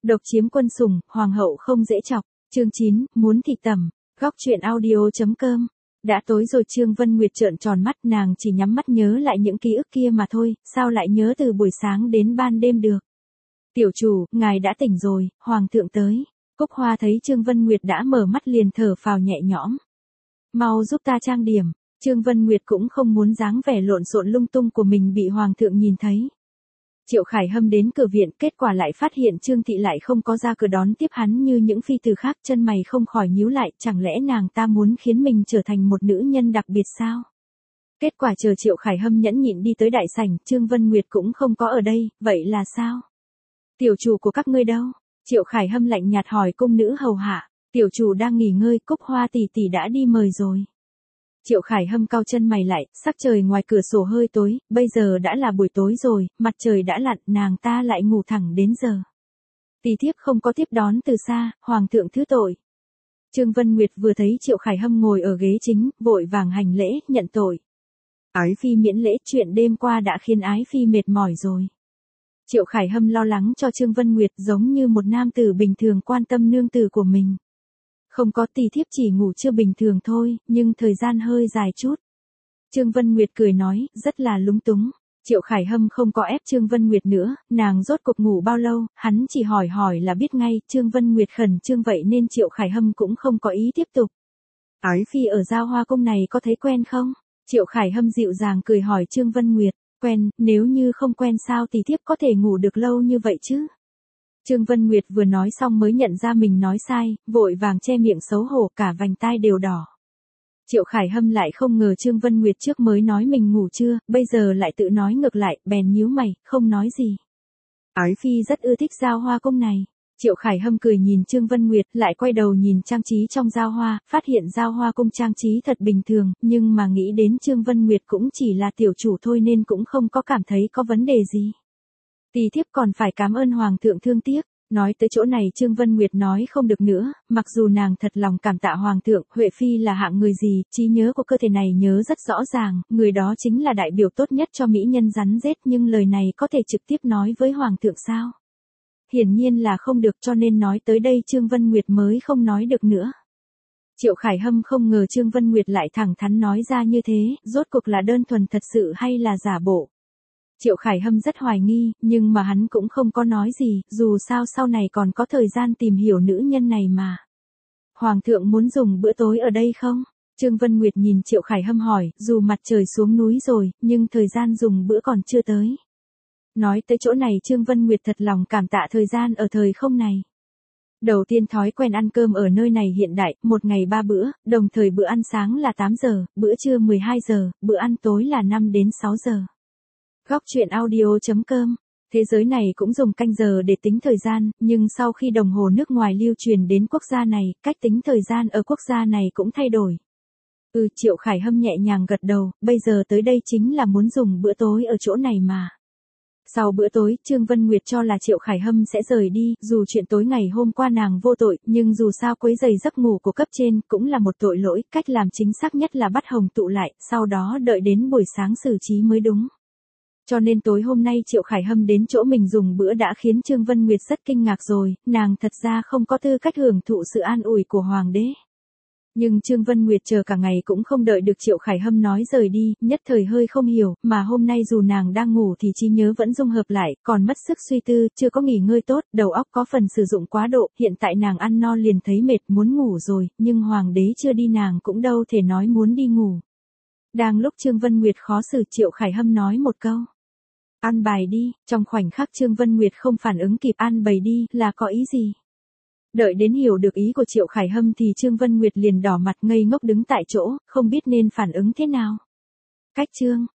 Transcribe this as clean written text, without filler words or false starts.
Độc chiếm quân sủng, hoàng hậu không dễ chọc. Chương 9, muốn thịt tẩm. Góc truyện audio.com. Đã tối rồi. Trương Vân Nguyệt trợn tròn mắt, nàng chỉ nhắm mắt nhớ lại những ký ức kia mà thôi, sao lại nhớ từ buổi sáng đến ban đêm được. Tiểu chủ, ngài đã tỉnh rồi, hoàng thượng tới. Cúc Hoa thấy Trương Vân Nguyệt đã mở mắt liền thở phào nhẹ nhõm. Mau giúp ta trang điểm. Trương Vân Nguyệt cũng không muốn dáng vẻ lộn xộn lung tung của mình bị hoàng thượng nhìn thấy. Triệu Khải Hâm đến cửa viện, kết quả lại phát hiện Trương Thị lại không có ra cửa đón tiếp hắn như những phi tử khác, chân mày không khỏi nhíu lại, chẳng lẽ nàng ta muốn khiến mình trở thành một nữ nhân đặc biệt sao? Kết quả chờ Triệu Khải Hâm nhẫn nhịn đi tới đại sảnh, Trương Vân Nguyệt cũng không có ở đây, vậy là sao? Tiểu chủ của các ngươi đâu? Triệu Khải Hâm lạnh nhạt hỏi cung nữ hầu hạ. Tiểu chủ đang nghỉ ngơi, Cúc Hoa tỷ tỷ đã đi mời rồi. Triệu Khải Hâm cau chân mày lại, sắc trời ngoài cửa sổ hơi tối, bây giờ đã là buổi tối rồi, mặt trời đã lặn, nàng ta lại ngủ thẳng đến giờ. Tỷ thiếp không có tiếp đón từ xa, hoàng thượng thứ tội. Trương Vân Nguyệt vừa thấy Triệu Khải Hâm ngồi ở ghế chính, vội vàng hành lễ, nhận tội. Ái phi miễn lễ, chuyện đêm qua đã khiến ái phi mệt mỏi rồi. Triệu Khải Hâm lo lắng cho Trương Vân Nguyệt, giống như một nam tử bình thường quan tâm nương tử của mình. Không có, tỷ thiếp chỉ ngủ chưa bình thường thôi, nhưng thời gian hơi dài chút. Trương Vân Nguyệt cười nói, rất là lúng túng. Triệu Khải Hâm không có ép Trương Vân Nguyệt nữa, nàng rốt cuộc ngủ bao lâu, hắn chỉ hỏi là biết ngay. Trương Vân Nguyệt khẩn trương vậy nên Triệu Khải Hâm cũng không có ý tiếp tục. Ái phi ở Giao Hoa Cung này có thấy quen không? Triệu Khải Hâm dịu dàng cười hỏi Trương Vân Nguyệt. Quen, nếu như không quen sao tỷ thiếp có thể ngủ được lâu như vậy chứ? Trương Vân Nguyệt vừa nói xong mới nhận ra mình nói sai, vội vàng che miệng xấu hổ, cả vành tai đều đỏ. Triệu Khải Hâm lại không ngờ Trương Vân Nguyệt trước mới nói mình ngủ chưa, bây giờ lại tự nói ngược lại, bèn nhíu mày, không nói gì. Ái phi rất ưa thích Giao Hoa Cung này. Triệu Khải Hâm cười nhìn Trương Vân Nguyệt, lại quay đầu nhìn trang trí trong Giao Hoa, phát hiện Giao Hoa Cung trang trí thật bình thường, nhưng mà nghĩ đến Trương Vân Nguyệt cũng chỉ là tiểu chủ thôi nên cũng không có cảm thấy có vấn đề gì. Tỷ thiếp còn phải cảm ơn hoàng thượng thương tiếc. Nói tới chỗ này Trương Vân Nguyệt nói không được nữa, mặc dù nàng thật lòng cảm tạ hoàng thượng, Huệ Phi là hạng người gì, trí nhớ của cơ thể này nhớ rất rõ ràng, người đó chính là đại biểu tốt nhất cho mỹ nhân rắn rết, nhưng lời này có thể trực tiếp nói với hoàng thượng sao? Hiển nhiên là không được, cho nên nói tới đây Trương Vân Nguyệt mới không nói được nữa. Triệu Khải Hâm không ngờ Trương Vân Nguyệt lại thẳng thắn nói ra như thế, rốt cuộc là đơn thuần thật sự hay là giả bộ. Triệu Khải Hâm rất hoài nghi, nhưng mà hắn cũng không có nói gì, dù sao sau này còn có thời gian tìm hiểu nữ nhân này mà. Hoàng thượng muốn dùng bữa tối ở đây không? Trương Vân Nguyệt nhìn Triệu Khải Hâm hỏi, dù mặt trời xuống núi rồi, nhưng thời gian dùng bữa còn chưa tới. Nói tới chỗ này Trương Vân Nguyệt thật lòng cảm tạ thời gian ở thời không này. Đầu tiên thói quen ăn cơm ở nơi này hiện đại, một ngày 3 bữa, đồng thời bữa ăn sáng là 8 giờ, bữa trưa 12 giờ, bữa ăn tối là 5 đến 6 giờ. Góc truyện audio.com. Thế giới này cũng dùng canh giờ để tính thời gian, nhưng sau khi đồng hồ nước ngoài lưu truyền đến quốc gia này, cách tính thời gian ở quốc gia này cũng thay đổi. Triệu Khải Hâm nhẹ nhàng gật đầu, bây giờ tới đây chính là muốn dùng bữa tối ở chỗ này mà. Sau bữa tối, Trương Vân Nguyệt cho là Triệu Khải Hâm sẽ rời đi, dù chuyện tối ngày hôm qua nàng vô tội, nhưng dù sao quấy rầy giấc ngủ của cấp trên cũng là một tội lỗi, cách làm chính xác nhất là bắt Hồng tụ lại, sau đó đợi đến buổi sáng xử trí mới đúng. Cho nên tối hôm nay Triệu Khải Hâm đến chỗ mình dùng bữa đã khiến Trương Vân Nguyệt rất kinh ngạc rồi, nàng thật ra không có tư cách hưởng thụ sự an ủi của hoàng đế. Nhưng Trương Vân Nguyệt chờ cả ngày cũng không đợi được Triệu Khải Hâm nói rời đi, nhất thời hơi không hiểu, mà hôm nay dù nàng đang ngủ thì trí nhớ vẫn dung hợp lại, còn mất sức suy tư, chưa có nghỉ ngơi tốt, đầu óc có phần sử dụng quá độ, hiện tại nàng ăn no liền thấy mệt muốn ngủ rồi, nhưng hoàng đế chưa đi nàng cũng đâu thể nói muốn đi ngủ. Đang lúc Trương Vân Nguyệt khó xử Triệu Khải Hâm nói một câu. Ăn bài đi, trong khoảnh khắc Trương Vân Nguyệt không phản ứng kịp ăn bày đi, là có ý gì? Đợi đến hiểu được ý của Triệu Khải Hâm thì Trương Vân Nguyệt liền đỏ mặt ngây ngốc đứng tại chỗ, không biết nên phản ứng thế nào. Cách chương.